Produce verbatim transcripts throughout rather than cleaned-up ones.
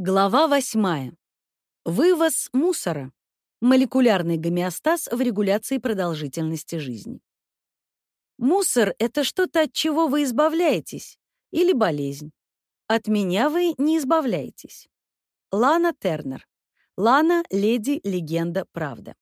Глава восьмая. Вывоз мусора. Молекулярный гомеостаз в регуляции продолжительности жизни. Мусор — это что-то, от чего вы избавляетесь, или болезнь. От меня вы не избавляетесь. Лана Тернер. Лана, леди, легенда, правда.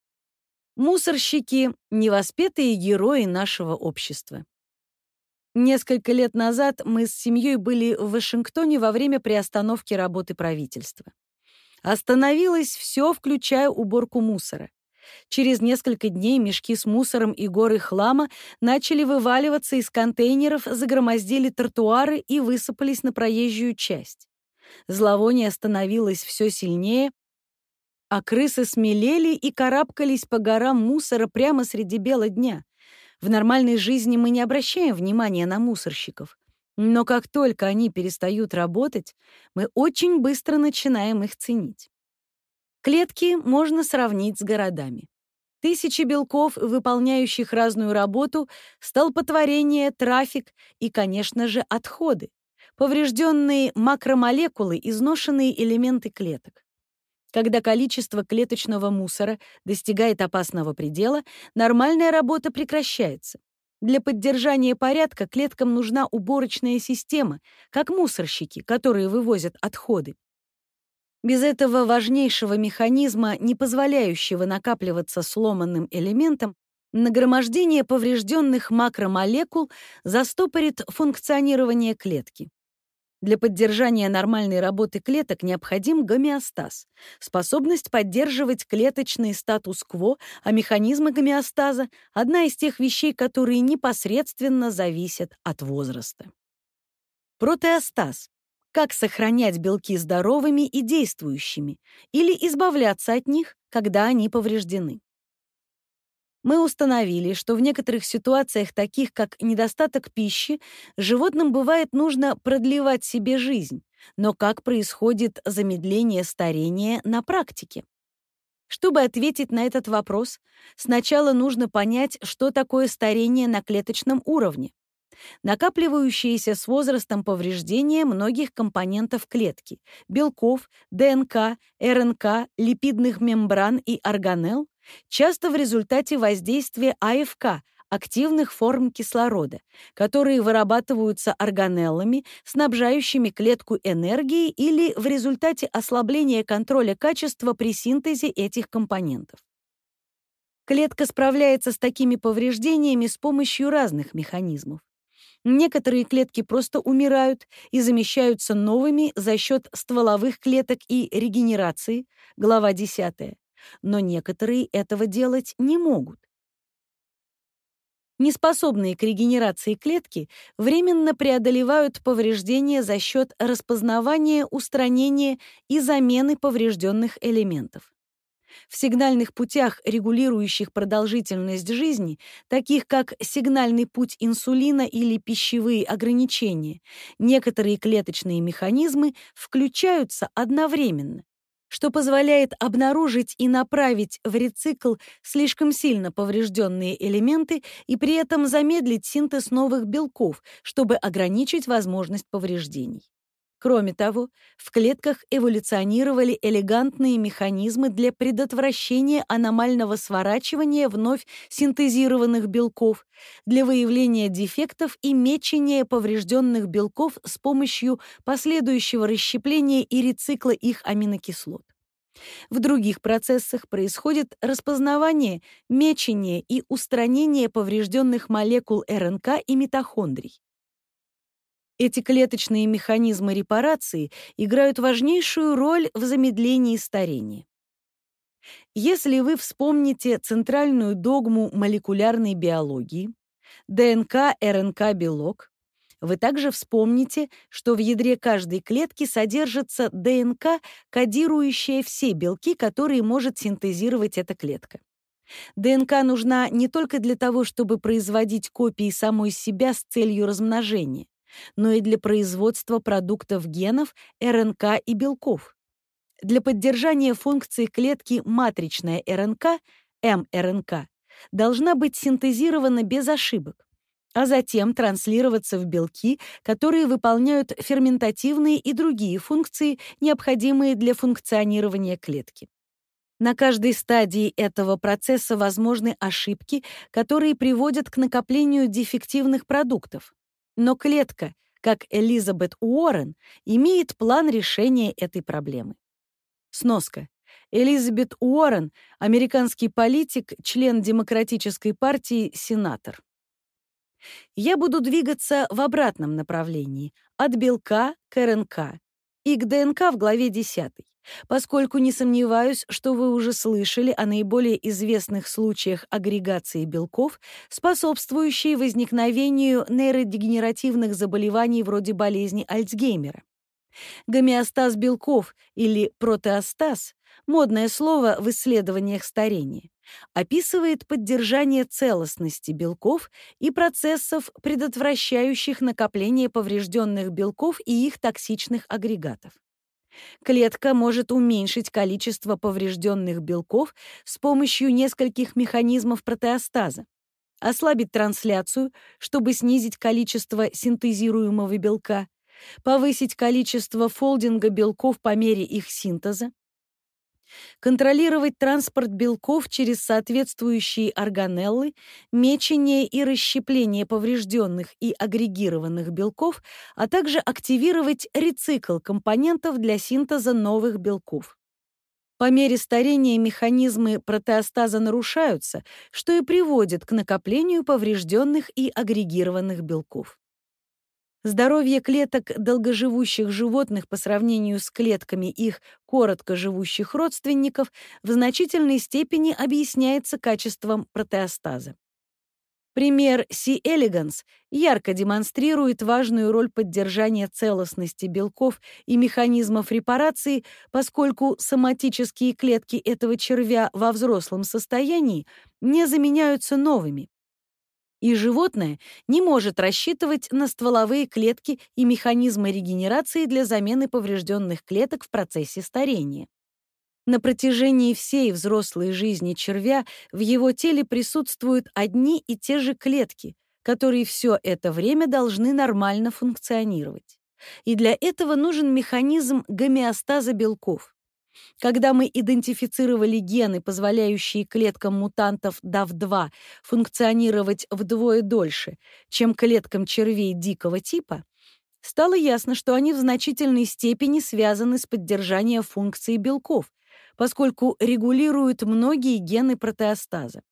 Мусорщики — невоспетые герои нашего общества. Несколько лет назад мы с семьей были в Вашингтоне во время приостановки работы правительства. Остановилось все, включая уборку мусора. Через несколько дней мешки с мусором и горы хлама начали вываливаться из контейнеров, загромоздили тротуары и высыпались на проезжую часть. Зловоние становилось все сильнее, а крысы смелели и карабкались по горам мусора прямо среди бела дня. В нормальной жизни мы не обращаем внимания на мусорщиков, но как только они перестают работать, мы очень быстро начинаем их ценить. Клетки можно сравнить с городами. Тысячи белков, выполняющих разную работу, столпотворение, трафик и, конечно же, отходы, поврежденные макромолекулы, изношенные элементы клеток. Когда количество клеточного мусора достигает опасного предела, нормальная работа прекращается. Для поддержания порядка клеткам нужна уборочная система, как мусорщики, которые вывозят отходы. Без этого важнейшего механизма, не позволяющего накапливаться сломанным элементам, нагромождение поврежденных макромолекул застопорит функционирование клетки. Для поддержания нормальной работы клеток необходим гомеостаз, способность поддерживать клеточный статус-кво, а механизмы гомеостаза — одна из тех вещей, которые непосредственно зависят от возраста. Протеостаз — как сохранять белки здоровыми и действующими, или избавляться от них, когда они повреждены. Мы установили, что в некоторых ситуациях, таких как недостаток пищи, животным бывает нужно продлевать себе жизнь. Но как происходит замедление старения на практике? Чтобы ответить на этот вопрос, сначала нужно понять, что такое старение на клеточном уровне. Накапливающиеся с возрастом повреждения многих компонентов клетки — белков, ДНК, РНК, липидных мембран и органелл, часто в результате воздействия АФК, активных форм кислорода, которые вырабатываются органеллами, снабжающими клетку энергией, или в результате ослабления контроля качества при синтезе этих компонентов. Клетка справляется с такими повреждениями с помощью разных механизмов. Некоторые клетки просто умирают и замещаются новыми за счет стволовых клеток и регенерации, глава десятая. Но некоторые этого делать не могут. Неспособные к регенерации клетки временно преодолевают повреждения за счет распознавания, устранения и замены поврежденных элементов. В сигнальных путях, регулирующих продолжительность жизни, таких как сигнальный путь инсулина или пищевые ограничения, некоторые клеточные механизмы включаются одновременно, что позволяет обнаружить и направить в рецикл слишком сильно поврежденные элементы и при этом замедлить синтез новых белков, чтобы ограничить возможность повреждений. Кроме того, в клетках эволюционировали элегантные механизмы для предотвращения аномального сворачивания вновь синтезированных белков, для выявления дефектов и мечения поврежденных белков с помощью последующего расщепления и рецикла их аминокислот. В других процессах происходит распознавание, мечение и устранение поврежденных молекул РНК и митохондрий. Эти клеточные механизмы репарации играют важнейшую роль в замедлении старения. Если вы вспомните центральную догму молекулярной биологии — ДНК, РНК, белок, вы также вспомните, что в ядре каждой клетки содержится ДНК, кодирующая все белки, которые может синтезировать эта клетка. ДНК нужна не только для того, чтобы производить копии самой себя с целью размножения, но и для производства продуктов генов, РНК и белков. Для поддержания функции клетки матричная РНК, мРНК, должна быть синтезирована без ошибок. а затем транслироваться в белки, которые выполняют ферментативные и другие функции, необходимые для функционирования клетки. На каждой стадии этого процесса возможны ошибки, которые приводят к накоплению дефективных продуктов. Но клетка, как Элизабет Уоррен, имеет план решения этой проблемы. Сноска. Элизабет Уоррен — американский политик, член Демократической партии, сенатор. Я буду двигаться в обратном направлении, от белка к РНК и к ДНК в главе десятой, поскольку не сомневаюсь, что вы уже слышали о наиболее известных случаях агрегации белков, способствующей возникновению нейродегенеративных заболеваний вроде болезни Альцгеймера. Гомеостаз белков или протеостаз — модное слово в исследованиях старения — описывает поддержание целостности белков и процессов, предотвращающих накопление поврежденных белков и их токсичных агрегатов. Клетка может уменьшить количество поврежденных белков с помощью нескольких механизмов протеостаза, ослабить трансляцию, чтобы снизить количество синтезируемого белка, повысить количество фолдинга белков по мере их синтеза, контролировать транспорт белков через соответствующие органеллы, мечение и расщепление поврежденных и агрегированных белков, а также активировать рецикл компонентов для синтеза новых белков. По мере старения механизмы протеостаза нарушаются, что и приводит к накоплению поврежденных и агрегированных белков. Здоровье клеток долгоживущих животных по сравнению с клетками их короткоживущих родственников в значительной степени объясняется качеством протеостаза. Пример C. elegans ярко демонстрирует важную роль поддержания целостности белков и механизмов репарации, поскольку соматические клетки этого червя во взрослом состоянии не заменяются новыми, и животное не может рассчитывать на стволовые клетки и механизмы регенерации для замены поврежденных клеток в процессе старения. На протяжении всей взрослой жизни червя в его теле присутствуют одни и те же клетки, которые все это время должны нормально функционировать. И для этого нужен механизм гомеостаза белков. Когда мы идентифицировали гены, позволяющие клеткам мутантов дав два функционировать вдвое дольше, чем клеткам червей дикого типа, стало ясно, что они в значительной степени связаны с поддержанием функции белков, поскольку регулируют многие гены протеостаза.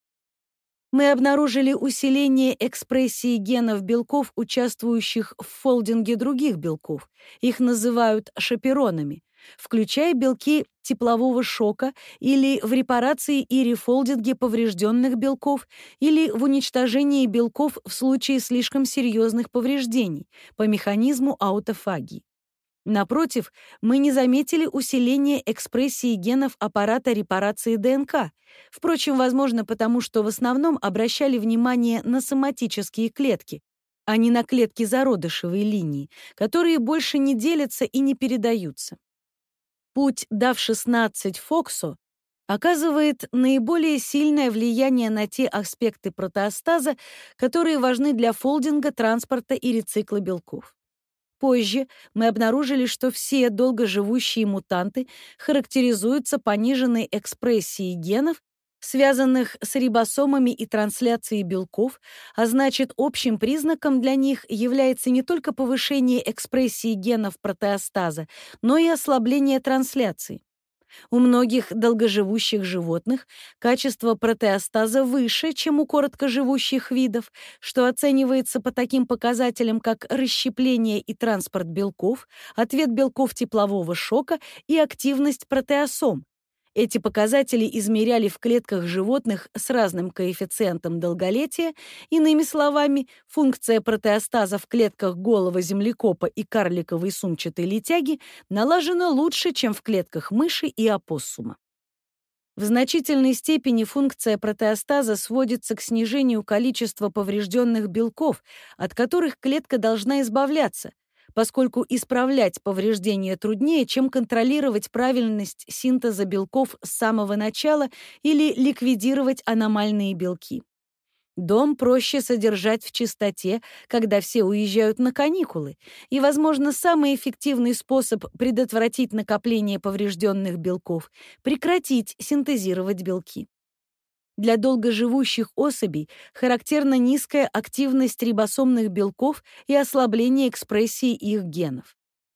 Мы обнаружили усиление экспрессии генов белков, участвующих в фолдинге других белков. Их называют шаперонами, включая белки теплового шока или в репарации и рефолдинге поврежденных белков или в уничтожении белков в случае слишком серьезных повреждений по механизму аутофагии. Напротив, мы не заметили усиления экспрессии генов аппарата репарации ДНК. Впрочем, возможно, потому что в основном обращали внимание на соматические клетки, а не на клетки зародышевой линии, которые больше не делятся и не передаются. Путь дав шестнадцать Фоксо оказывает наиболее сильное влияние на те аспекты протеостаза, которые важны для фолдинга, транспорта и рецикла белков. Позже мы обнаружили, что все долгоживущие мутанты характеризуются пониженной экспрессией генов, связанных с рибосомами и трансляцией белков, а значит, общим признаком для них является не только повышение экспрессии генов протеостаза, но и ослабление трансляции. У многих долгоживущих животных качество протеостаза выше, чем у короткоживущих видов, что оценивается по таким показателям, как расщепление и транспорт белков, ответ белков теплового шока и активность протеосом. Эти показатели измеряли в клетках животных с разным коэффициентом долголетия, иными словами, функция протеостаза в клетках голого землекопа и карликовой сумчатой летяги налажена лучше, чем в клетках мыши и опоссума. В значительной степени функция протеостаза сводится к снижению количества поврежденных белков, от которых клетка должна избавляться, поскольку исправлять повреждения труднее, чем контролировать правильность синтеза белков с самого начала или ликвидировать аномальные белки. Дом проще содержать в чистоте, когда все уезжают на каникулы, и, возможно, самый эффективный способ предотвратить накопление поврежденных белков — прекратить синтезировать белки. Для долгоживущих особей характерна низкая активность рибосомных белков и ослабление экспрессии их генов.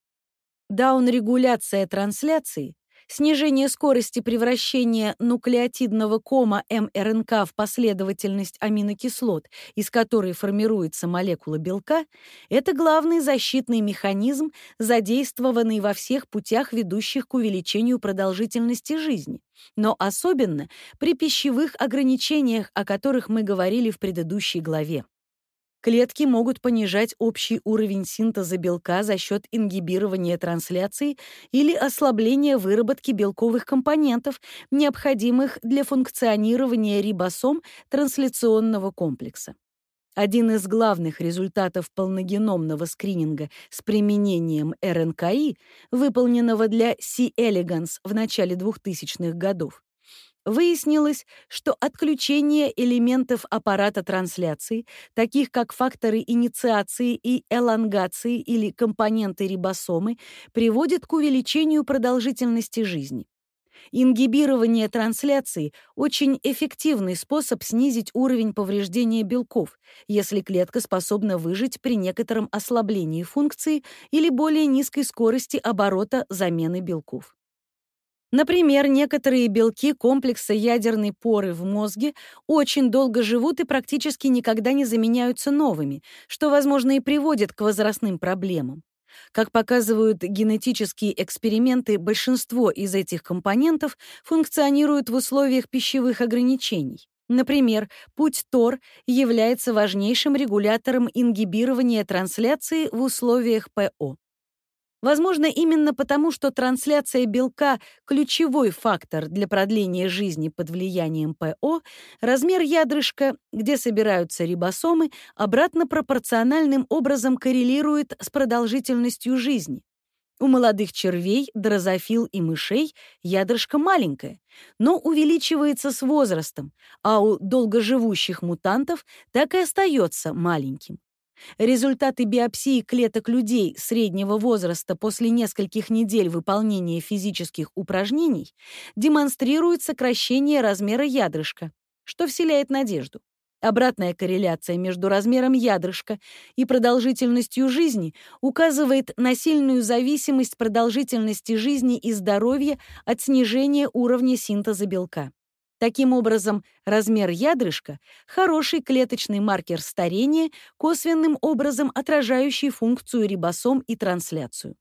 Даунрегуляция трансляции, снижение скорости превращения нуклеотидного кома эм эр эн ка в последовательность аминокислот, из которой формируется молекула белка, это главный защитный механизм, задействованный во всех путях, ведущих к увеличению продолжительности жизни, но особенно при пищевых ограничениях, о которых мы говорили в предыдущей главе. Клетки могут понижать общий уровень синтеза белка за счет ингибирования трансляции или ослабления выработки белковых компонентов, необходимых для функционирования рибосом трансляционного комплекса. Один из главных результатов полногеномного скрининга с применением эр эн ка и, выполненного для C. elegans в начале двухтысячных годов, выяснилось, что отключение элементов аппарата трансляции, таких как факторы инициации и элонгации или компоненты рибосомы, приводит к увеличению продолжительности жизни. Ингибирование трансляции — очень эффективный способ снизить уровень повреждения белков, если клетка способна выжить при некотором ослаблении функции или более низкой скорости оборота замены белков. Например, некоторые белки комплекса ядерной поры в мозге очень долго живут и практически никогда не заменяются новыми, что, возможно, и приводит к возрастным проблемам. Как показывают генетические эксперименты, большинство из этих компонентов функционируют в условиях пищевых ограничений. Например, путь тор является важнейшим регулятором ингибирования трансляции в условиях пэ о. Возможно, именно потому, что трансляция белка — ключевой фактор для продления жизни под влиянием пэ о, размер ядрышка, где собираются рибосомы, обратно пропорциональным образом коррелирует с продолжительностью жизни. У молодых червей, дрозофил и мышей ядрышко маленькое, но увеличивается с возрастом, а у долгоживущих мутантов так и остается маленьким. Результаты биопсии клеток людей среднего возраста после нескольких недель выполнения физических упражнений демонстрируют сокращение размера ядрышка, что вселяет надежду. Обратная корреляция между размером ядрышка и продолжительностью жизни указывает на сильную зависимость продолжительности жизни и здоровья от снижения уровня синтеза белка. Таким образом, размер ядрышка — хороший клеточный маркер старения, косвенным образом отражающий функцию рибосом и трансляцию.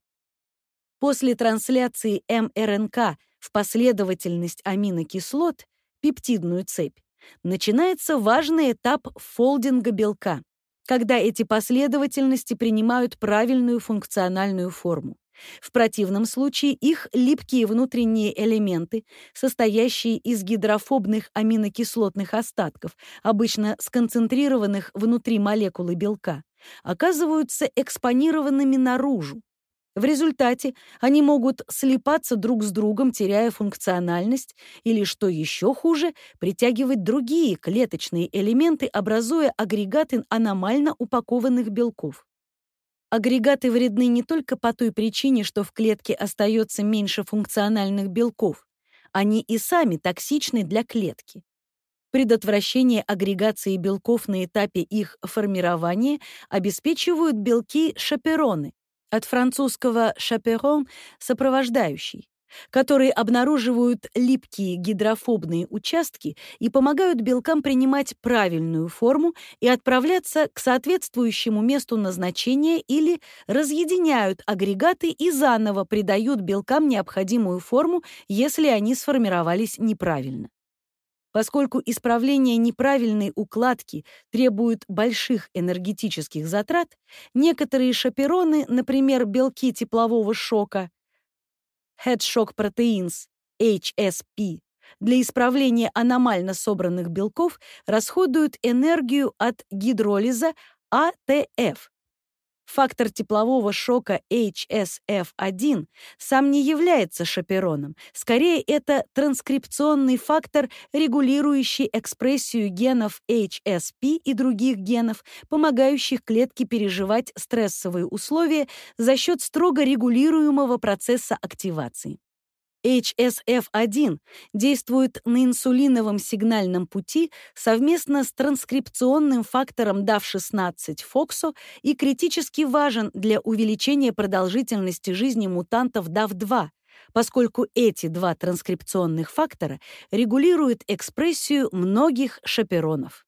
После трансляции эм эр эн ка в последовательность аминокислот, пептидную цепь, начинается важный этап фолдинга белка, когда эти последовательности принимают правильную функциональную форму. В противном случае их липкие внутренние элементы, состоящие из гидрофобных аминокислотных остатков, обычно сконцентрированных внутри молекулы белка, оказываются экспонированными наружу. В результате они могут слипаться друг с другом, теряя функциональность, или, что еще хуже, притягивать другие клеточные элементы, образуя агрегаты аномально упакованных белков. Агрегаты вредны не только по той причине, что в клетке остается меньше функциональных белков. Они и сами токсичны для клетки. Предотвращение агрегации белков на этапе их формирования обеспечивают белки-шапероны, от французского «chaperon» — «сопровождающий», которые обнаруживают липкие гидрофобные участки и помогают белкам принимать правильную форму и отправляться к соответствующему месту назначения или разъединяют агрегаты и заново придают белкам необходимую форму, если они сформировались неправильно. Поскольку исправление неправильной укладки требует больших энергетических затрат, некоторые шапероны, например, белки теплового шока, Head Shock Proteins, эйч эс пи, для исправления аномально собранных белков расходуют энергию от гидролиза а тэ эф. Фактор теплового шока эйч эс эф один сам не является шапероном. Скорее, это транскрипционный фактор, регулирующий экспрессию генов эйч эс пи и других генов, помогающих клетке переживать стрессовые условия за счет строго регулируемого процесса активации. эйч эс эф один действует на инсулиновом сигнальном пути совместно с транскрипционным фактором дав шестнадцать фоксо и критически важен для увеличения продолжительности жизни мутантов дав два, поскольку эти два транскрипционных фактора регулируют экспрессию многих шаперонов.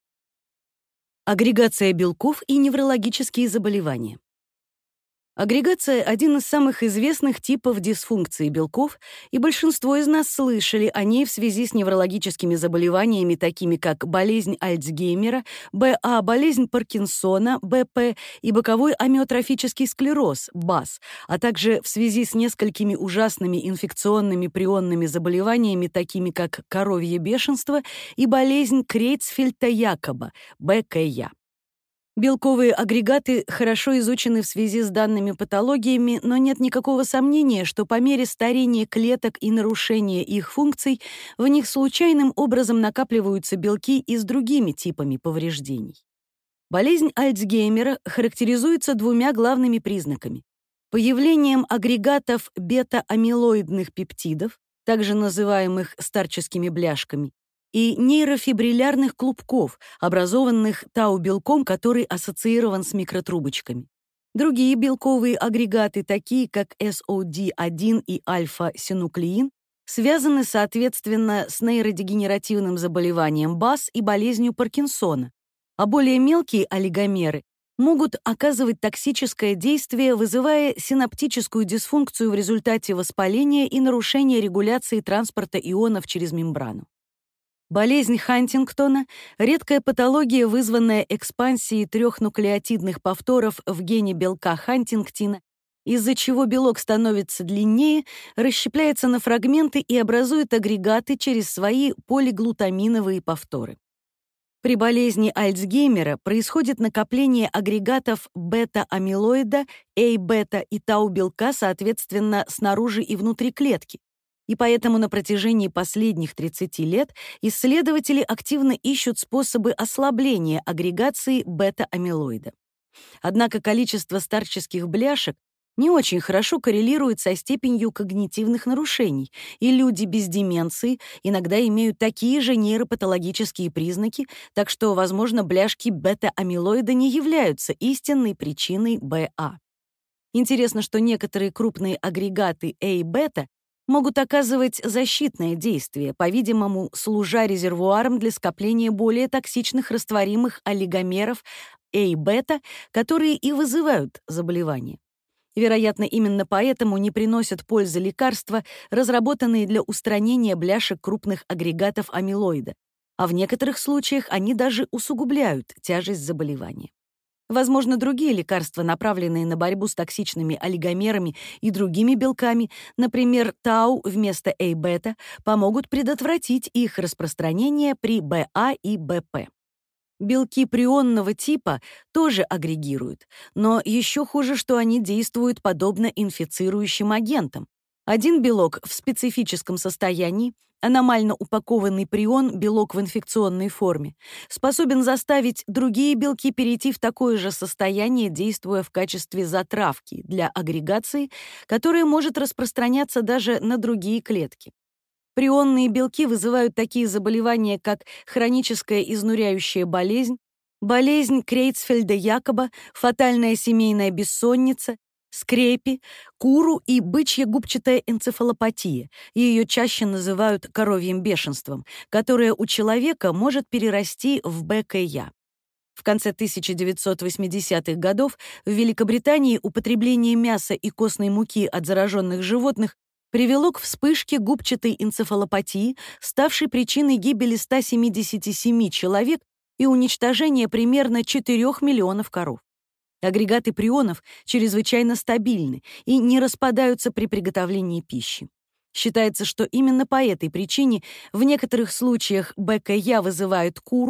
Агрегация белков и неврологические заболевания. Агрегация — один из самых известных типов дисфункции белков, и большинство из нас слышали о ней в связи с неврологическими заболеваниями, такими как болезнь Альцгеймера, БА, болезнь Паркинсона, БП, и боковой амиотрофический склероз, БАС, а также в связи с несколькими ужасными инфекционными прионными заболеваниями, такими как коровье бешенство и болезнь Крейцфельда-Якоба, БКЯ. Белковые агрегаты хорошо изучены в связи с данными патологиями, но нет никакого сомнения, что по мере старения клеток и нарушения их функций в них случайным образом накапливаются белки и с другими типами повреждений. Болезнь Альцгеймера характеризуется двумя главными признаками: появлением агрегатов бета-амилоидных пептидов, также называемых старческими бляшками, и нейрофибриллярных клубков, образованных тау-белком, который ассоциирован с микротрубочками. Другие белковые агрегаты, такие как эс о ди один и альфа-синуклеин, связаны, соответственно, с нейродегенеративным заболеванием БАС и болезнью Паркинсона, а более мелкие олигомеры могут оказывать токсическое действие, вызывая синаптическую дисфункцию в результате воспаления и нарушения регуляции транспорта ионов через мембрану. Болезнь Хантингтона — редкая патология, вызванная экспансией трех нуклеотидных повторов в гене белка хантингтина, из-за чего белок становится длиннее, расщепляется на фрагменты и образует агрегаты через свои полиглутаминовые повторы. При болезни Альцгеймера происходит накопление агрегатов бета-амилоида, А-бета и тау-белка, соответственно, снаружи и внутри клетки. И поэтому на протяжении последних тридцати лет исследователи активно ищут способы ослабления агрегации бета-амилоида. Однако количество старческих бляшек не очень хорошо коррелирует со степенью когнитивных нарушений, и люди без деменции иногда имеют такие же нейропатологические признаки, так что, возможно, бляшки бета-амилоида не являются истинной причиной БА. Интересно, что некоторые крупные агрегаты А и бета могут оказывать защитное действие, по-видимому, служа резервуаром для скопления более токсичных растворимых олигомеров А и бета, которые и вызывают заболевание. Вероятно, именно поэтому не приносят пользы лекарства, разработанные для устранения бляшек крупных агрегатов амилоида, а в некоторых случаях они даже усугубляют тяжесть заболевания. Возможно, другие лекарства, направленные на борьбу с токсичными олигомерами и другими белками, например, тау вместо А и бета, помогут предотвратить их распространение при БА и БП. Белки прионного типа тоже агрегируют, но еще хуже, что они действуют подобно инфицирующим агентам. Один белок в специфическом состоянии, аномально упакованный прион, белок в инфекционной форме, способен заставить другие белки перейти в такое же состояние, действуя в качестве затравки для агрегации, которая может распространяться даже на другие клетки. Прионные белки вызывают такие заболевания, как хроническая изнуряющая болезнь, болезнь Крейцфельда-Якоба, фатальная семейная бессонница, скрепи, куру и бычья губчатая энцефалопатия. Ее чаще называют коровьим бешенством, которое у человека может перерасти в БКЯ. В конце тысяча девятьсот восьмидесятых годов в Великобритании употребление мяса и костной муки от зараженных животных привело к вспышке губчатой энцефалопатии, ставшей причиной гибели ста семидесяти семи человек и уничтожения примерно четырёх миллионов коров. Агрегаты прионов чрезвычайно стабильны и не распадаются при приготовлении пищи. Считается, что именно по этой причине в некоторых случаях БКЯ вызывает куру,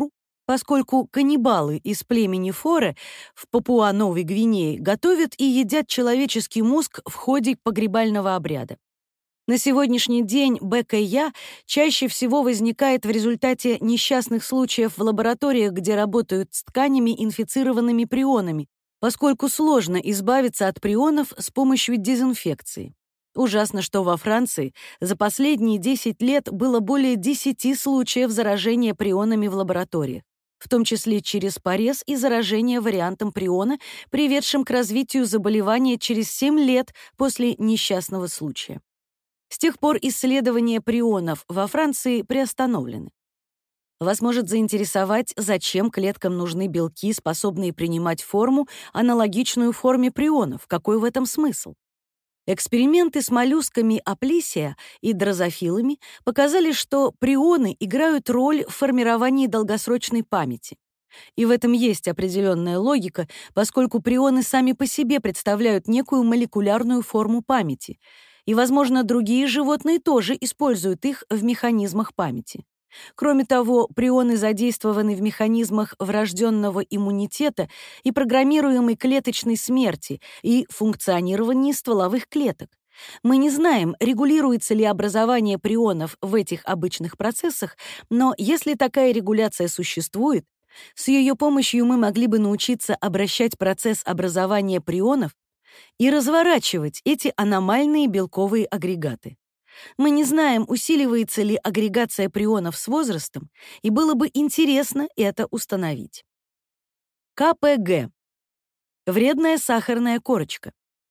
поскольку каннибалы из племени Форе в Папуа-Новой Гвинее готовят и едят человеческий мозг в ходе погребального обряда. На сегодняшний день бэ ка я чаще всего возникает в результате несчастных случаев в лабораториях, где работают с тканями, инфицированными прионами, поскольку сложно избавиться от прионов с помощью дезинфекции. Ужасно, что во Франции за последние десять лет было более десяти случаев заражения прионами в лабораториях, в том числе через порез и заражение вариантом приона, приведшим к развитию заболевания через семь лет после несчастного случая. С тех пор исследования прионов во Франции приостановлены. Вас может заинтересовать, зачем клеткам нужны белки, способные принимать форму, аналогичную форме прионов. Какой в этом смысл? Эксперименты с моллюсками аплисия и дрозофилами показали, что прионы играют роль в формировании долгосрочной памяти. И в этом есть определенная логика, поскольку прионы сами по себе представляют некую молекулярную форму памяти. И, возможно, другие животные тоже используют их в механизмах памяти. Кроме того, прионы задействованы в механизмах врожденного иммунитета и программируемой клеточной смерти и функционировании стволовых клеток. Мы не знаем, регулируется ли образование прионов в этих обычных процессах, но если такая регуляция существует, с ее помощью мы могли бы научиться обращать процесс образования прионов и разворачивать эти аномальные белковые агрегаты. Мы не знаем, усиливается ли агрегация прионов с возрастом, и было бы интересно это установить. ка пэ гэ. Вредная сахарная корочка.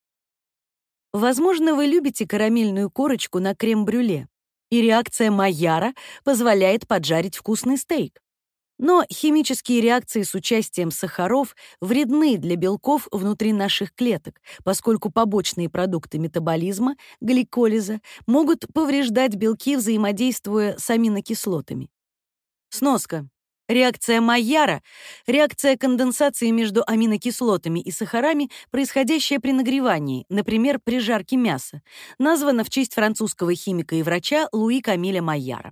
Возможно, вы любите карамельную корочку на крем-брюле, и реакция Майяра позволяет поджарить вкусный стейк. Но химические реакции с участием сахаров вредны для белков внутри наших клеток, поскольку побочные продукты метаболизма, гликолиза, могут повреждать белки, взаимодействуя с аминокислотами. Сноска. Реакция Майяра — реакция конденсации между аминокислотами и сахарами, происходящая при нагревании, например, при жарке мяса, названа в честь французского химика и врача Луи Камиля Майяра.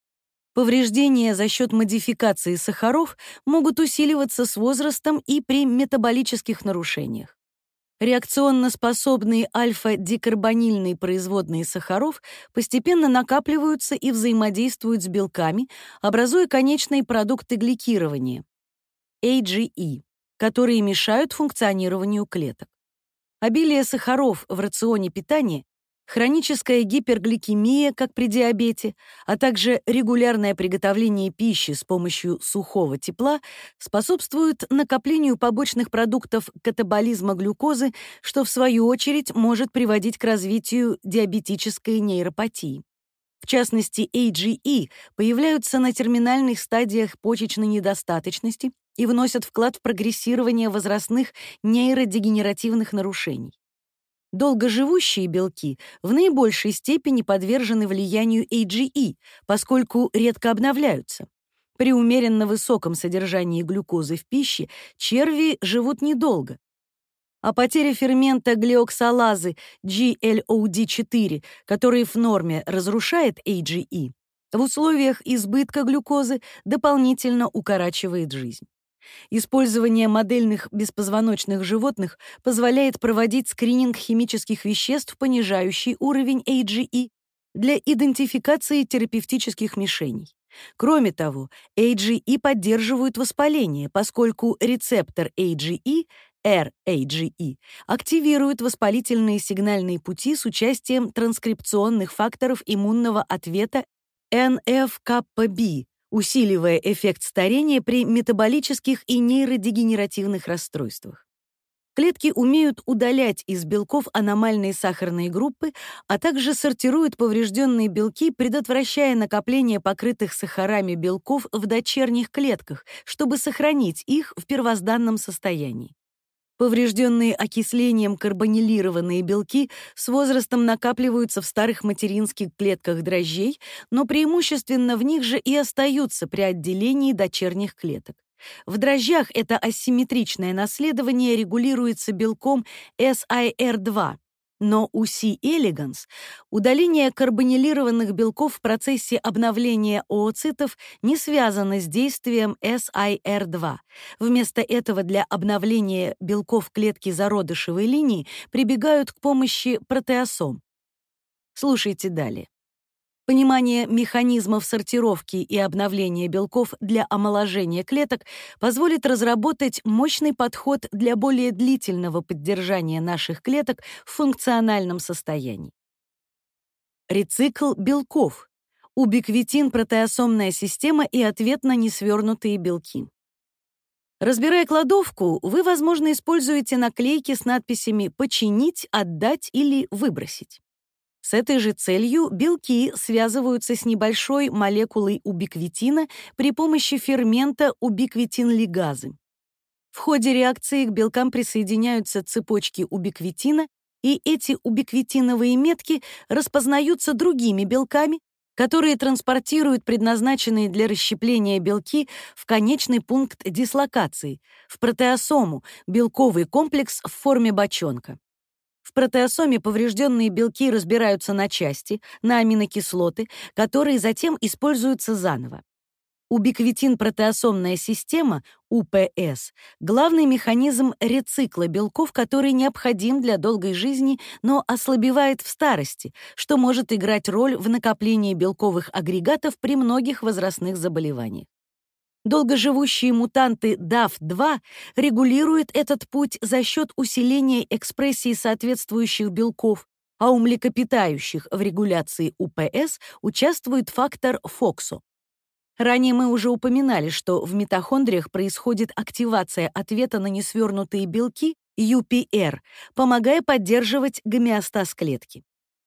Повреждения за счет модификации сахаров могут усиливаться с возрастом и при метаболических нарушениях. Реакционно способные альфа-декарбонильные производные сахаров постепенно накапливаются и взаимодействуют с белками, образуя конечные продукты гликирования — эй джи и, которые мешают функционированию клеток. Обилие сахаров в рационе питания, хроническая гипергликемия, как при диабете, а также регулярное приготовление пищи с помощью сухого тепла способствуют накоплению побочных продуктов катаболизма глюкозы, что в свою очередь может приводить к развитию диабетической нейропатии. В частности, эй джи и появляются на терминальных стадиях почечной недостаточности и вносят вклад в прогрессирование возрастных нейродегенеративных нарушений. Долгоживущие белки в наибольшей степени подвержены влиянию эй джи и, поскольку редко обновляются. При умеренно высоком содержании глюкозы в пище черви живут недолго, а потеря фермента глиоксалазы джи эл о ди четыре, который в норме разрушает эй джи и, в условиях избытка глюкозы дополнительно укорачивает жизнь. Использование модельных беспозвоночных животных позволяет проводить скрининг химических веществ, понижающий уровень эй джи и, для идентификации терапевтических мишеней. Кроме того, эй джи и поддерживают воспаление, поскольку рецептор эй джи и, эр эй джи и, активирует воспалительные сигнальные пути с участием транскрипционных факторов иммунного ответа эн эф каппа би, усиливая эффект старения при метаболических и нейродегенеративных расстройствах. Клетки умеют удалять из белков аномальные сахарные группы, а также сортируют поврежденные белки, предотвращая накопление покрытых сахарами белков в дочерних клетках, чтобы сохранить их в первозданном состоянии. Поврежденные окислением карбонилированные белки с возрастом накапливаются в старых материнских клетках дрожжей, но преимущественно в них же и остаются при отделении дочерних клеток. В дрожжах это асимметричное наследование регулируется белком эс ай эр два. Но у C. elegans удаление карбонилированных белков в процессе обновления ooцитов не связано с действием эс ай эр два. Вместо этого для обновления белков клетки зародышевой линии прибегают к помощи протеосом. Слушайте далее. Понимание механизмов сортировки и обновления белков для омоложения клеток позволит разработать мощный подход для более длительного поддержания наших клеток в функциональном состоянии. Рецикл белков. Убиквитин-протеосомная система и ответ на несвернутые белки. Разбирая кладовку, вы, возможно, используете наклейки с надписями «починить», «отдать» или «выбросить». С этой же целью белки связываются с небольшой молекулой убиквитина при помощи фермента убиквитин-лигазы. В ходе реакции к белкам присоединяются цепочки убиквитина, и эти убиквитиновые метки распознаются другими белками, которые транспортируют предназначенные для расщепления белки в конечный пункт дислокации, в протеосому, белковый комплекс в форме бочонка. В протеосоме поврежденные белки разбираются на части, на аминокислоты, которые затем используются заново. Убиквитин-протеосомная система, у пэ эс, главный механизм рецикла белков, который необходим для долгой жизни, но ослабевает в старости, что может играть роль в накоплении белковых агрегатов при многих возрастных заболеваниях. Долгоживущие мутанты даф два регулируют этот путь за счет усиления экспрессии соответствующих белков, а у млекопитающих в регуляции у пэ эс участвует фактор фоксо. Ранее мы уже упоминали, что в митохондриях происходит активация ответа на несвернутые белки ю пи эр, помогая поддерживать гомеостаз клетки.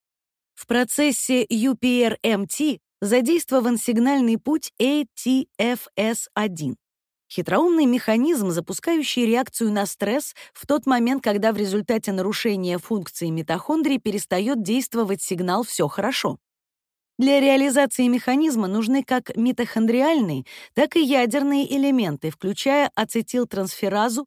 В процессе ю пи эр эм ти задействован сигнальный путь эй ти эф эс один. Хитроумный механизм, запускающий реакцию на стресс в тот момент, когда в результате нарушения функции митохондрий перестает действовать сигнал «все хорошо». Для реализации механизма нужны как митохондриальные, так и ядерные элементы, включая ацетилтрансферазу,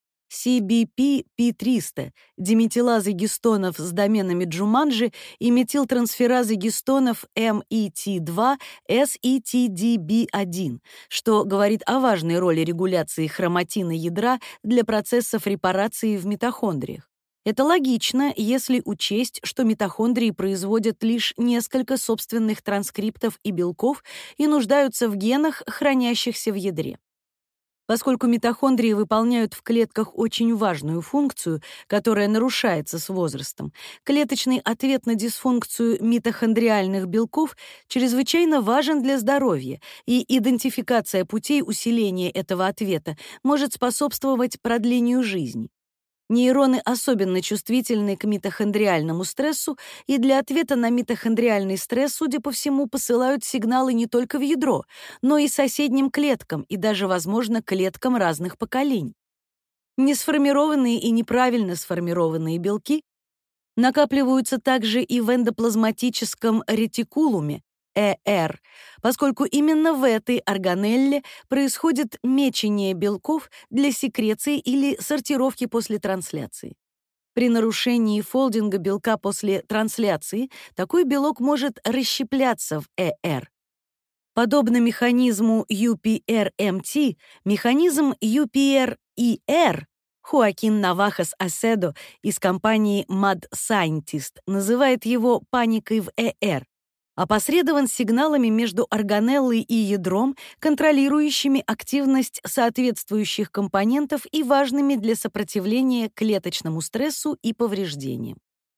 си би пи пи триста, диметилазы гистонов с доменами Джуманджи и метилтрансферазы гистонов эм и ти два эс и ти ди би один, что говорит о важной роли регуляции хроматина ядра для процессов репарации в митохондриях. Это логично, если учесть, что митохондрии производят лишь несколько собственных транскриптов и белков и нуждаются в генах, хранящихся в ядре. Поскольку митохондрии выполняют в клетках очень важную функцию, которая нарушается с возрастом, клеточный ответ на дисфункцию митохондриальных белков чрезвычайно важен для здоровья, и идентификация путей усиления этого ответа может способствовать продлению жизни. Нейроны особенно чувствительны к митохондриальному стрессу, и для ответа на митохондриальный стресс, судя по всему, посылают сигналы не только в ядро, но и соседним клеткам и даже, возможно, клеткам разных поколений. Несформированные и неправильно сформированные белки накапливаются также и в эндоплазматическом ретикулуме, э эр, поскольку именно в этой органелле происходит мечение белков для секреции или сортировки после трансляции. При нарушении фолдинга белка после трансляции такой белок может расщепляться в э эр. Подобно механизму ю пи эр эм ти, механизм ю пи эр и эр Хоакин Навахас Аседо из компании Mad Scientist называет его паникой в э эр, опосредован сигналами между органеллой и ядром, контролирующими активность соответствующих компонентов и важными для сопротивления клеточному стрессу и повреждениям.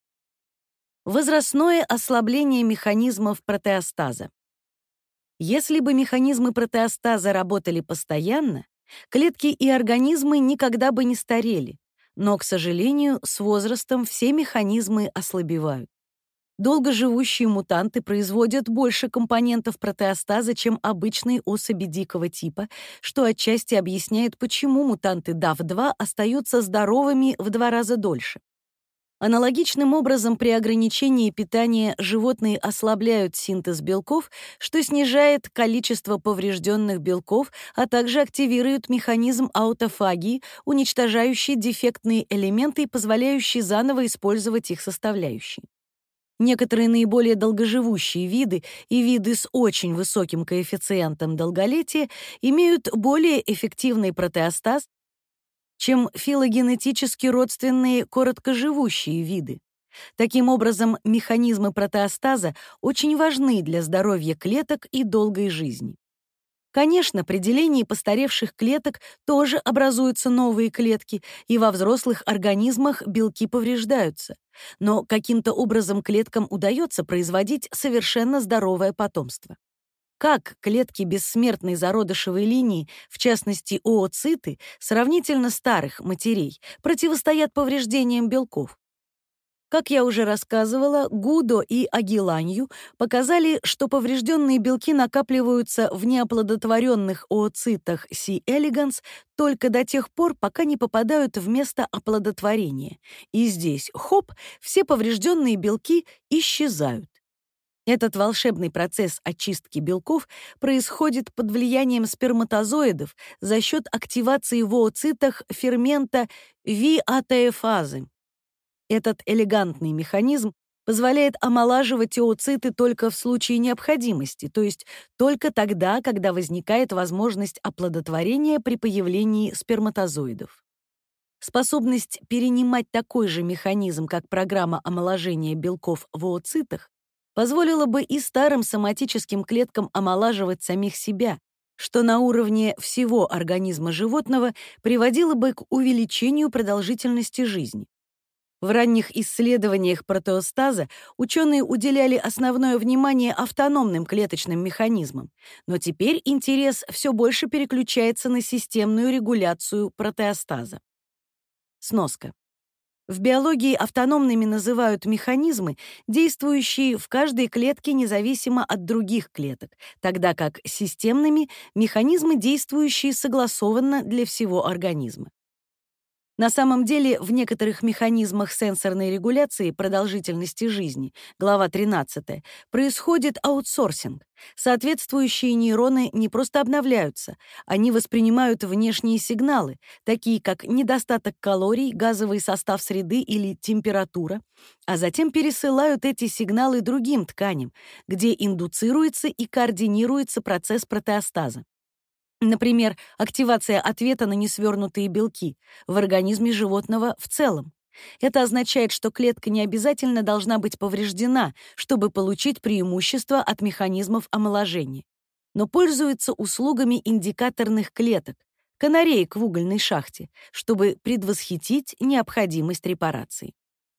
Возрастное ослабление механизмов протеостаза. Если бы механизмы протеостаза работали постоянно, клетки и организмы никогда бы не старели, но, к сожалению, с возрастом все механизмы ослабевают. Долгоживущие мутанты производят больше компонентов протеостаза, чем обычные особи дикого типа, что отчасти объясняет, почему мутанты даф два остаются здоровыми в два раза дольше. Аналогичным образом при ограничении питания животные ослабляют синтез белков, что снижает количество поврежденных белков, а также активирует механизм аутофагии, уничтожающий дефектные элементы и позволяющий заново использовать их составляющие. Некоторые наиболее долгоживущие виды и виды с очень высоким коэффициентом долголетия имеют более эффективный протеостаз, чем филогенетически родственные короткоживущие виды. Таким образом, механизмы протеостаза очень важны для здоровья клеток и долгой жизни. Конечно, при делении постаревших клеток тоже образуются новые клетки, и во взрослых организмах белки повреждаются. Но каким-то образом клеткам удается производить совершенно здоровое потомство. Как клетки бессмертной зародышевой линии, в частности oocyты, сравнительно старых матерей, противостоят повреждениям белков? Как я уже рассказывала, Гудо и Агиланью показали, что поврежденные белки накапливаются в неоплодотворенных oocyтах C. elegans только до тех пор, пока не попадают в место оплодотворения. И здесь, хоп, все поврежденные белки исчезают. Этот волшебный процесс очистки белков происходит под влиянием сперматозоидов за счет активации в oocyтах фермента ви-атфазы. Этот элегантный механизм позволяет омолаживать oocyты только в случае необходимости, то есть только тогда, когда возникает возможность оплодотворения при появлении сперматозоидов. Способность перенимать такой же механизм, как программа омоложения белков в oocyтах, позволила бы и старым соматическим клеткам омолаживать самих себя, что на уровне всего организма животного приводило бы к увеличению продолжительности жизни. В ранних исследованиях протеостаза ученые уделяли основное внимание автономным клеточным механизмам, но теперь интерес все больше переключается на системную регуляцию протеостаза. Сноска. В биологии автономными называют механизмы, действующие в каждой клетке независимо от других клеток, тогда как системными — механизмы, действующие согласованно для всего организма. На самом деле, в некоторых механизмах сенсорной регуляции продолжительности жизни, глава тринадцатая, происходит аутсорсинг. Соответствующие нейроны не просто обновляются, они воспринимают внешние сигналы, такие как недостаток калорий, газовый состав среды или температура, а затем пересылают эти сигналы другим тканям, где индуцируется и координируется процесс протеостаза. Например, активация ответа на несвернутые белки в организме животного в целом. Это означает, что клетка не обязательно должна быть повреждена, чтобы получить преимущество от механизмов омоложения, но пользуется услугами индикаторных клеток, канареек в угольной шахте, чтобы предвосхитить необходимость репарации.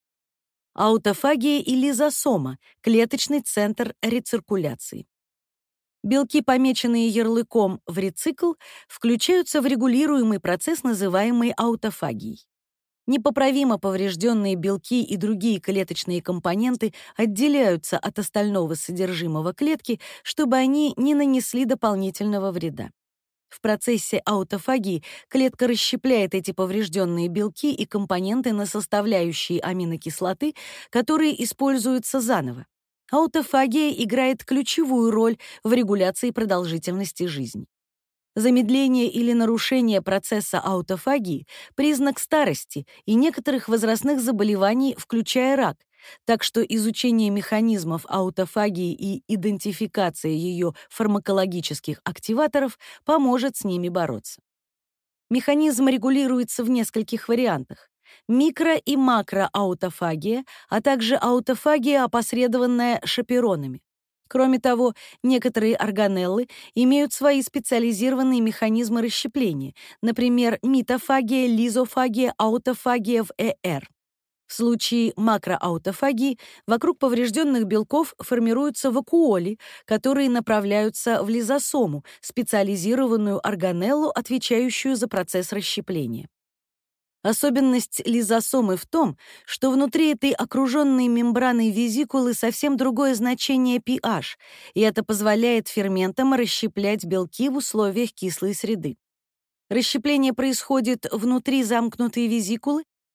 Аутофагия и лизосома — клеточный центр рециркуляции. Белки, помеченные ярлыком в рецикл, включаются в регулируемый процесс, называемый аутофагией. Непоправимо поврежденные белки и другие клеточные компоненты отделяются от остального содержимого клетки, чтобы они не нанесли дополнительного вреда. В процессе аутофагии клетка расщепляет эти поврежденные белки и компоненты на составляющие аминокислоты, которые используются заново. Аутофагия играет ключевую роль в регуляции продолжительности жизни. Замедление или нарушение процесса аутофагии — признак старости и некоторых возрастных заболеваний, включая рак, так что изучение механизмов аутофагии и идентификация ее фармакологических активаторов поможет с ними бороться. Механизм регулируется в нескольких вариантах: микро- и макроаутофагия, а также аутофагия, опосредованная шаперонами. Кроме того, некоторые органеллы имеют свои специализированные механизмы расщепления, например, митофагия, лизофагия, аутофагия в ЭР. В случае макроаутофагии вокруг поврежденных белков формируются вакуоли, которые направляются в лизосому, специализированную органеллу, отвечающую за процесс расщепления. Особенность лизосомы в том, что внутри этой окруженной мембраной везикулы совсем другое значение pH, и это позволяет ферментам расщеплять белки в условиях кислой среды. Расщепление происходит внутри замкнутой везикулы,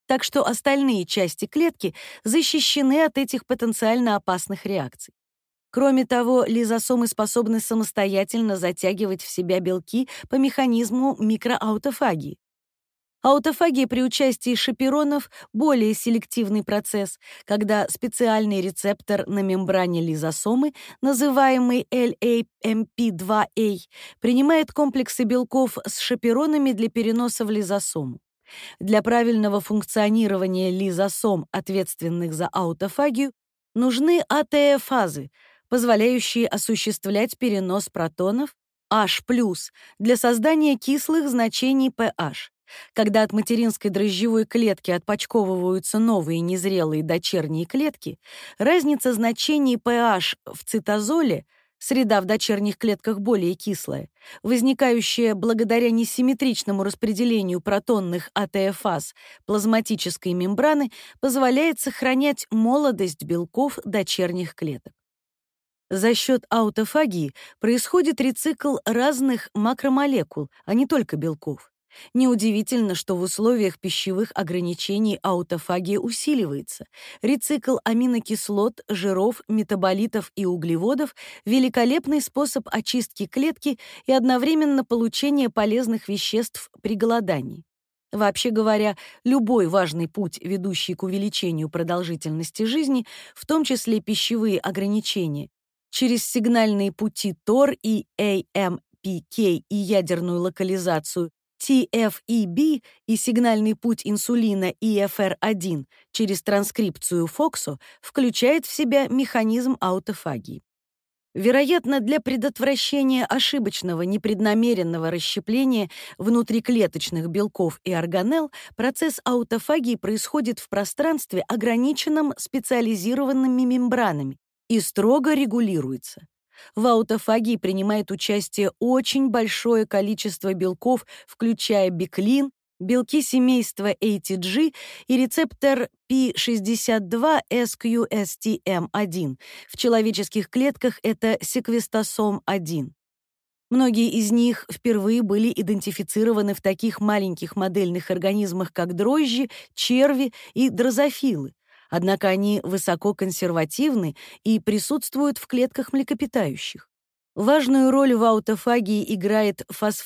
так что остальные части клетки защищены от этих потенциально опасных реакций. Кроме того, лизосомы способны самостоятельно затягивать в себя белки по механизму микроаутофагии. Аутофагия при участии шаперонов — более селективный процесс, когда специальный рецептор на мембране лизосомы, называемый эл эй эм пи два эй, принимает комплексы белков с шаперонами для переноса в лизосому. Для правильного функционирования лизосом, ответственных за аутофагию, нужны а тэ эф-фазы, позволяющие осуществлять перенос протонов H+, для создания кислых значений pH. Когда от материнской дрожжевой клетки отпочковываются новые незрелые дочерние клетки, разница значений pH в цитозоле, среда в дочерних клетках более кислая, возникающая благодаря несимметричному распределению протонных а тэ эф-фаз плазматической мембраны, позволяет сохранять молодость белков дочерних клеток. За счет аутофагии происходит рецикл разных макромолекул, а не только белков. Неудивительно, что в условиях пищевых ограничений аутофагия усиливается. Рецикл аминокислот, жиров, метаболитов и углеводов — великолепный способ очистки клетки и одновременно получения полезных веществ при голодании. Вообще говоря, любой важный путь, ведущий к увеличению продолжительности жизни, в том числе пищевые ограничения, через сигнальные пути тор и эй эм пи кей и ядерную локализацию ти эф и би и сигнальный путь инсулина и эф эр один через транскрипцию фоксо, включает в себя механизм аутофагии. Вероятно, для предотвращения ошибочного непреднамеренного расщепления внутриклеточных белков и органелл процесс аутофагии происходит в пространстве, ограниченном специализированными мембранами, и строго регулируется. В аутофагии принимает участие очень большое количество белков, включая биклин, белки семейства эй ти джи и рецептор пи шестьдесят два эс кью эс ти эм один. В человеческих клетках это секвестосом один. Многие из них впервые были идентифицированы в таких маленьких модельных организмах, как дрожжи, черви и дрозофилы. Однако они высококонсервативны и присутствуют в клетках млекопитающих. Важную роль в аутофагии играет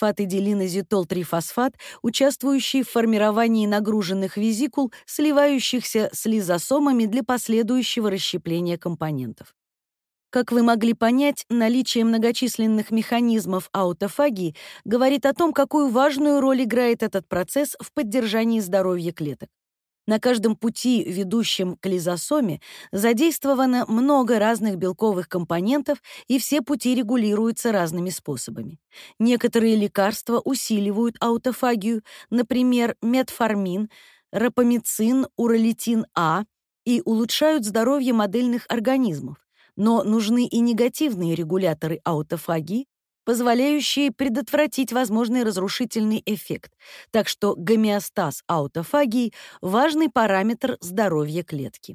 фосфатидилинозитол-трифосфат, участвующий в формировании нагруженных везикул, сливающихся с лизосомами для последующего расщепления компонентов. Как вы могли понять, наличие многочисленных механизмов аутофагии говорит о том, какую важную роль играет этот процесс в поддержании здоровья клеток. На каждом пути, ведущем к лизосоме, задействовано много разных белковых компонентов, и все пути регулируются разными способами. Некоторые лекарства усиливают аутофагию, например, метформин, рапамицин, уролитин А, и улучшают здоровье модельных организмов. Но нужны и негативные регуляторы аутофагии, позволяющие предотвратить возможный разрушительный эффект. Так что гомеостаз аутофагии — важный параметр здоровья клетки.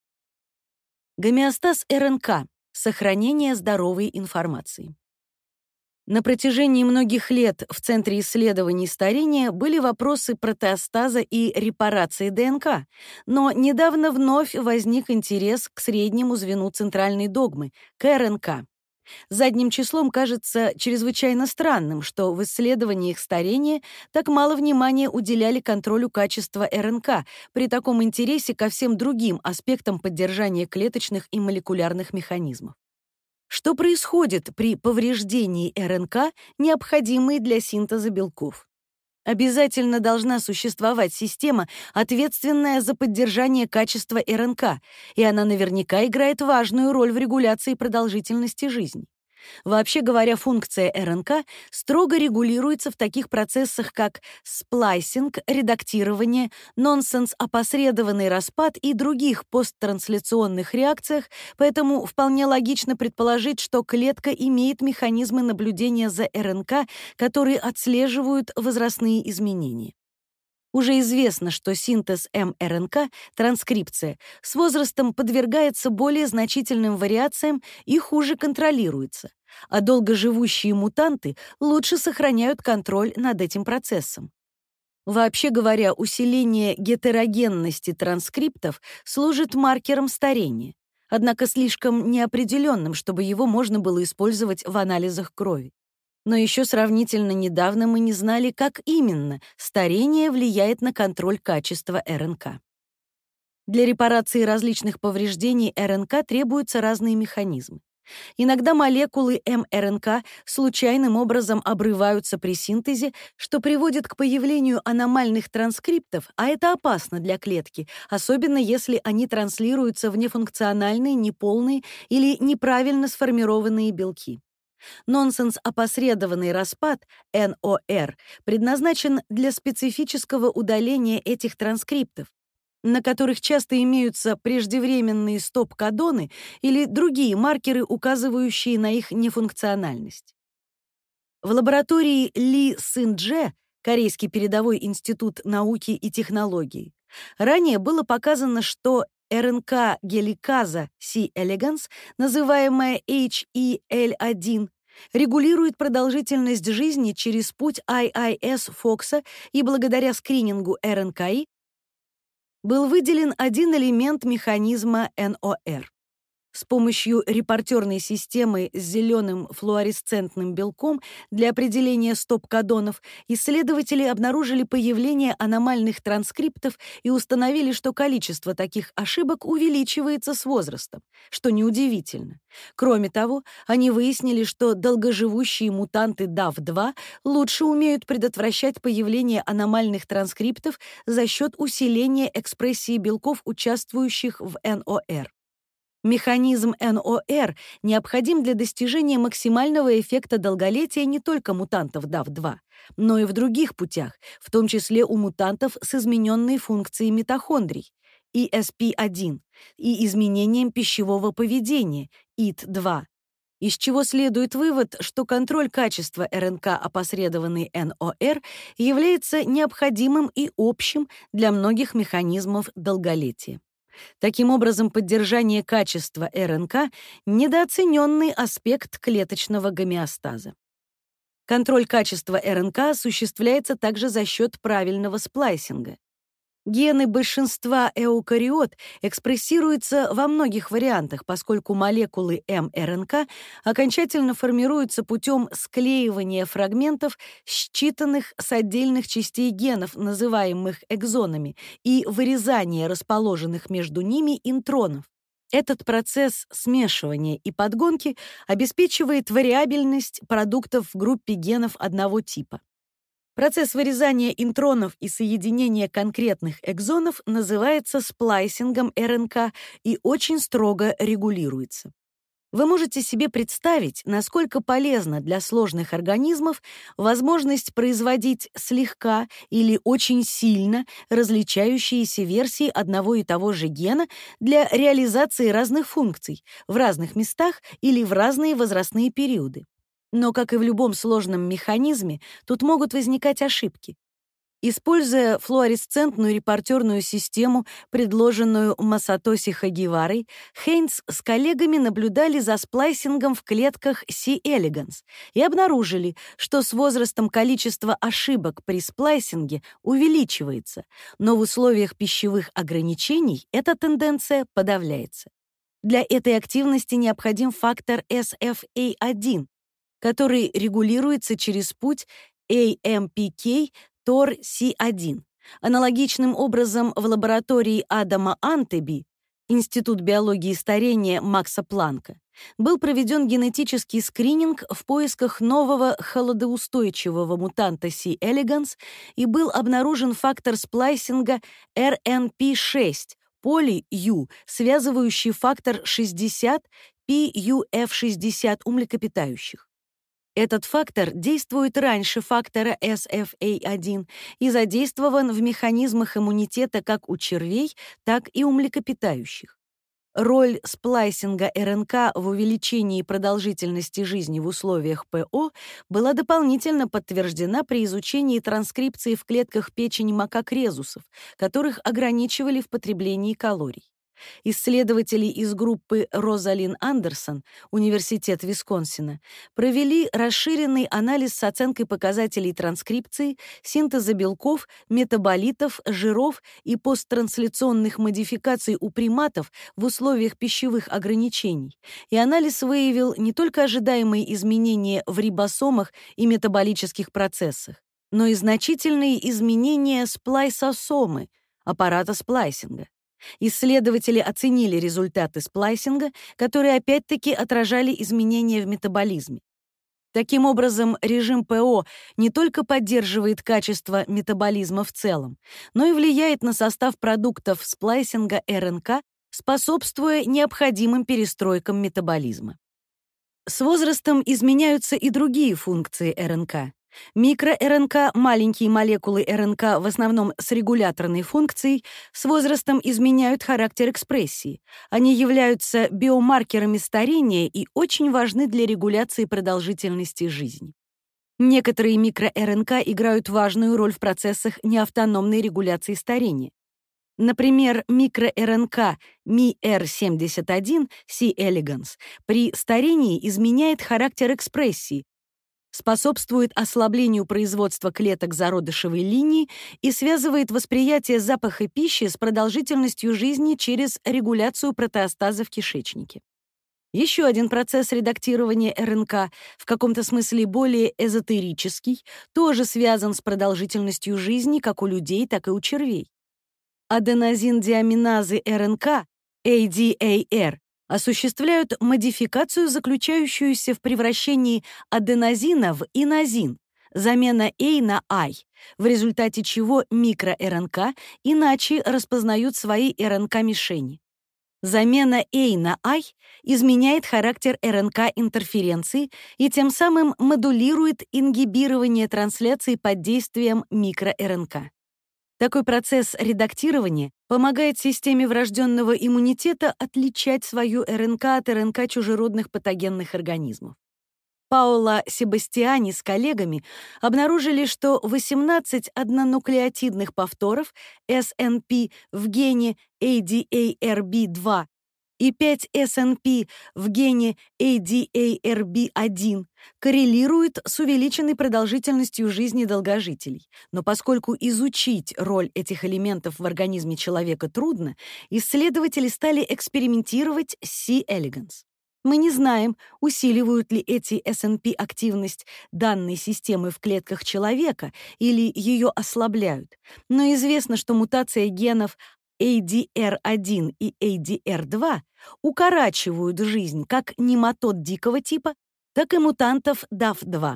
Гомеостаз эр эн ка — сохранение здоровой информации. На протяжении многих лет в Центре исследований старения были вопросы протеостаза и репарации дэ эн ка, но недавно вновь возник интерес к среднему звену центральной догмы — к эр эн ка. Задним числом кажется чрезвычайно странным, что в исследованиях старения так мало внимания уделяли контролю качества эр эн ка при таком интересе ко всем другим аспектам поддержания клеточных и молекулярных механизмов. Что происходит при повреждении эр эн ка, необходимой для синтеза белков? Обязательно должна существовать система, ответственная за поддержание качества эр эн ка, и она наверняка играет важную роль в регуляции продолжительности жизни. Вообще говоря, функция эр эн ка строго регулируется в таких процессах, как сплайсинг, редактирование, нонсенс-опосредованный распад и других посттрансляционных реакциях, поэтому вполне логично предположить, что клетка имеет механизмы наблюдения за эр эн ка, которые отслеживают возрастные изменения. Уже известно, что синтез эм эр эн ка, транскрипция, с возрастом подвергается более значительным вариациям и хуже контролируется, а долгоживущие мутанты лучше сохраняют контроль над этим процессом. Вообще говоря, усиление гетерогенности транскриптов служит маркером старения, однако слишком неопределенным, чтобы его можно было использовать в анализах крови. Но еще сравнительно недавно мы не знали, как именно старение влияет на контроль качества РНК. Для репарации различных повреждений РНК требуются разные механизмы. Иногда молекулы мРНК случайным образом обрываются при синтезе, что приводит к появлению аномальных транскриптов, а это опасно для клетки, особенно если они транслируются в нефункциональные, неполные или неправильно сформированные белки. Нонсенс-опосредованный распад, эн о эр, предназначен для специфического удаления этих транскриптов, на которых часто имеются преждевременные стоп-кодоны или другие маркеры, указывающие на их нефункциональность. В лаборатории Ли Син-Дже, Корейский передовой институт науки и технологий, ранее было показано, что РНК-геликаза C. elegans, называемая эйч и эл один, регулирует продолжительность жизни через путь ай ай эс Фокса, и благодаря скринингу эр эн ка и был выделен один элемент механизма эн о эр. С помощью репортерной системы с зеленым флуоресцентным белком для определения стоп-кодонов исследователи обнаружили появление аномальных транскриптов и установили, что количество таких ошибок увеличивается с возрастом, что неудивительно. Кроме того, они выяснили, что долгоживущие мутанты дав два лучше умеют предотвращать появление аномальных транскриптов за счет усиления экспрессии белков, участвующих в эн о эр. Механизм эн о эр необходим для достижения максимального эффекта долголетия не только мутантов дав два, но и в других путях, в том числе у мутантов с измененной функцией митохондрий, и эс пи один, и изменением пищевого поведения, и ай ти два, из чего следует вывод, что контроль качества РНК, опосредованный эн о эр, является необходимым и общим для многих механизмов долголетия. Таким образом, поддержание качества РНК — недооцененный аспект клеточного гомеостаза. Контроль качества РНК осуществляется также за счет правильного сплайсинга. Гены большинства эукариот экспрессируются во многих вариантах, поскольку молекулы мРНК окончательно формируются путем склеивания фрагментов, считанных с отдельных частей генов, называемых экзонами, и вырезания расположенных между ними интронов. Этот процесс смешивания и подгонки обеспечивает вариабельность продуктов в группе генов одного типа. Процесс вырезания интронов и соединения конкретных экзонов называется сплайсингом РНК и очень строго регулируется. Вы можете себе представить, насколько полезна для сложных организмов возможность производить слегка или очень сильно различающиеся версии одного и того же гена для реализации разных функций в разных местах или в разные возрастные периоды. Но, как и в любом сложном механизме, тут могут возникать ошибки. Используя флуоресцентную репортерную систему, предложенную Масатоси Хагиварой, Хейнс с коллегами наблюдали за сплайсингом в клетках C. elegans и обнаружили, что с возрастом количество ошибок при сплайсинге увеличивается, но в условиях пищевых ограничений эта тенденция подавляется. Для этой активности необходим фактор эс эф эй один, который регулируется через путь эй эм пи кей тор си один. Аналогичным образом в лаборатории Адама Антеби, Институт биологии старения Макса Планка, был проведен генетический скрининг в поисках нового холодоустойчивого мутанта C. elegans и был обнаружен фактор сплайсинга эр эн пи шесть, поли-Ю, связывающий фактор шестьдесят пи ю эф шестьдесят у млекопитающих. Этот фактор действует раньше фактора эс эф эй один и задействован в механизмах иммунитета как у червей, так и у млекопитающих. Роль сплайсинга РНК в увеличении продолжительности жизни в условиях ПО была дополнительно подтверждена при изучении транскрипции в клетках печени макак резусов, которых ограничивали в потреблении калорий. исследователи из группы Розалин Андерсон, Университет Висконсина, провели расширенный анализ с оценкой показателей транскрипции, синтеза белков, метаболитов, жиров и посттрансляционных модификаций у приматов в условиях пищевых ограничений. И анализ выявил не только ожидаемые изменения в рибосомах и метаболических процессах, но и значительные изменения сплайсосомы, аппарата сплайсинга. Исследователи оценили результаты сплайсинга, которые опять-таки отражали изменения в метаболизме. Таким образом, режим ПО не только поддерживает качество метаболизма в целом, но и влияет на состав продуктов сплайсинга РНК, способствуя необходимым перестройкам метаболизма. С возрастом изменяются и другие функции РНК. Микро-РНК, маленькие молекулы РНК, в основном с регуляторной функцией, с возрастом изменяют характер экспрессии. Они являются биомаркерами старения и очень важны для регуляции продолжительности жизни. Некоторые микро-РНК играют важную роль в процессах неавтономной регуляции старения. Например, микро-РНК эм и эр семьдесят один, C. elegans, при старении изменяет характер экспрессии, способствует ослаблению производства клеток зародышевой линии и связывает восприятие запаха пищи с продолжительностью жизни через регуляцию протеостаза в кишечнике. Еще один процесс редактирования РНК, в каком-то смысле более эзотерический, тоже связан с продолжительностью жизни как у людей, так и у червей. Аденозиндеаминазы РНК, эй ди эй ар, осуществляют модификацию, заключающуюся в превращении аденозина в инозин, замена A на I, в результате чего микро-РНК иначе распознают свои РНК-мишени. Замена A на I изменяет характер РНК-интерференции и тем самым модулирует ингибирование трансляции под действием микро-РНК. Такой процесс редактирования помогает системе врожденного иммунитета отличать свою РНК от РНК чужеродных патогенных организмов. Паоло Себастьяни с коллегами обнаружили, что восемнадцать однонуклеотидных повторов эс эн пи в гене эй ди эй ар би два и пять эс эн пи в гене эй ди эй ар би один коррелируют с увеличенной продолжительностью жизни долгожителей. Но поскольку изучить роль этих элементов в организме человека трудно, исследователи стали экспериментировать с C. elegans. Мы не знаем, усиливают ли эти эс эн пи активность данной системы в клетках человека или ее ослабляют, но известно, что мутация генов эй ди ар один и эй ди ар два укорачивают жизнь как нематод дикого типа, так и мутантов даф два.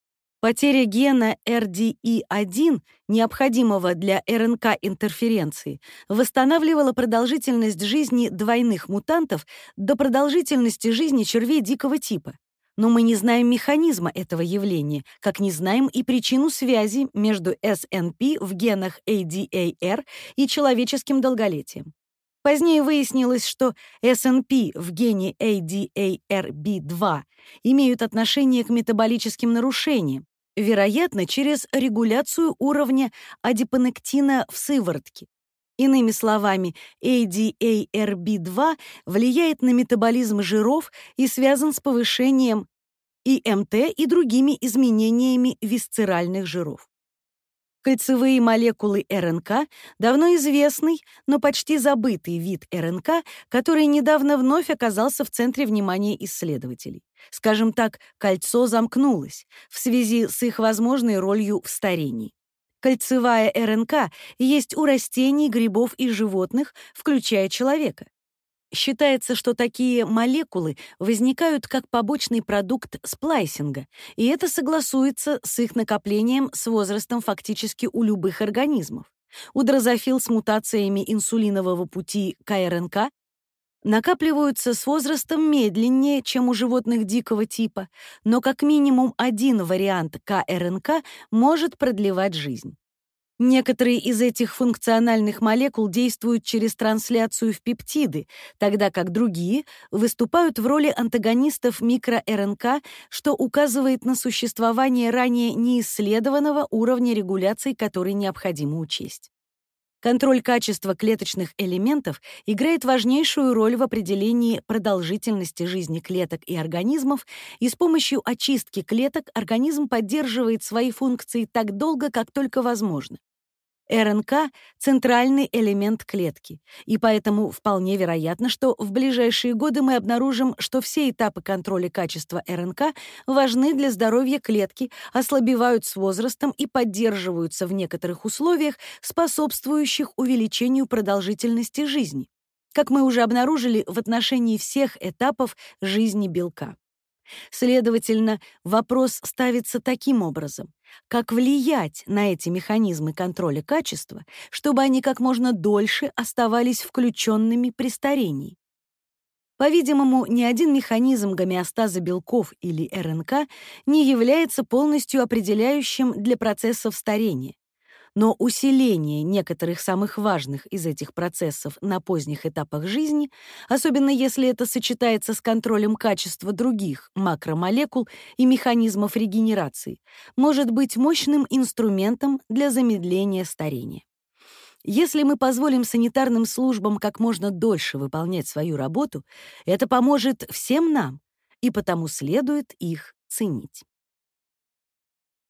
Потеря гена эр ди и один, необходимого для РНК-интерференции, восстанавливала продолжительность жизни двойных мутантов до продолжительности жизни червей дикого типа. Но мы не знаем механизма этого явления, как не знаем и причину связи между эс эн пи в генах эй ди эй ар и человеческим долголетием. Позднее выяснилось, что эс эн пи в гене эй ди эй ар би два имеют отношение к метаболическим нарушениям, вероятно, через регуляцию уровня адипонектина в сыворотке. Иными словами, эй ди эй ар би два влияет на метаболизм жиров и связан с повышением и эм тэ и другими изменениями висцеральных жиров. Кольцевые молекулы РНК — давно известный, но почти забытый вид РНК, который недавно вновь оказался в центре внимания исследователей. Скажем так, кольцо замкнулось в связи с их возможной ролью в старении. Кольцевая РНК есть у растений, грибов и животных, включая человека. Считается, что такие молекулы возникают как побочный продукт сплайсинга, и это согласуется с их накоплением с возрастом фактически у любых организмов. У дрозофил с мутациями инсулинового пути ка эр эн ка накапливаются с возрастом медленнее, чем у животных дикого типа, но как минимум один вариант ка эр эн ка может продлевать жизнь. Некоторые из этих функциональных молекул действуют через трансляцию в пептиды, тогда как другие выступают в роли антагонистов микро-эр эн ка, что указывает на существование ранее неисследованного уровня регуляции, который необходимо учесть. Контроль качества клеточных элементов играет важнейшую роль в определении продолжительности жизни клеток и организмов, и с помощью очистки клеток организм поддерживает свои функции так долго, как только возможно. РНК — центральный элемент клетки, и поэтому вполне вероятно, что в ближайшие годы мы обнаружим, что все этапы контроля качества РНК важны для здоровья клетки, ослабевают с возрастом и поддерживаются в некоторых условиях, способствующих увеличению продолжительности жизни, как мы уже обнаружили в отношении всех этапов жизни белка. Следовательно, вопрос ставится таким образом: как влиять на эти механизмы контроля качества, чтобы они как можно дольше оставались включенными при старении? По-видимому, ни один механизм гомеостаза белков или РНК не является полностью определяющим для процессов старения. Но усиление некоторых самых важных из этих процессов на поздних этапах жизни, особенно если это сочетается с контролем качества других макромолекул и механизмов регенерации, может быть мощным инструментом для замедления старения. Если мы позволим санитарным службам как можно дольше выполнять свою работу, это поможет всем нам, и потому следует их ценить.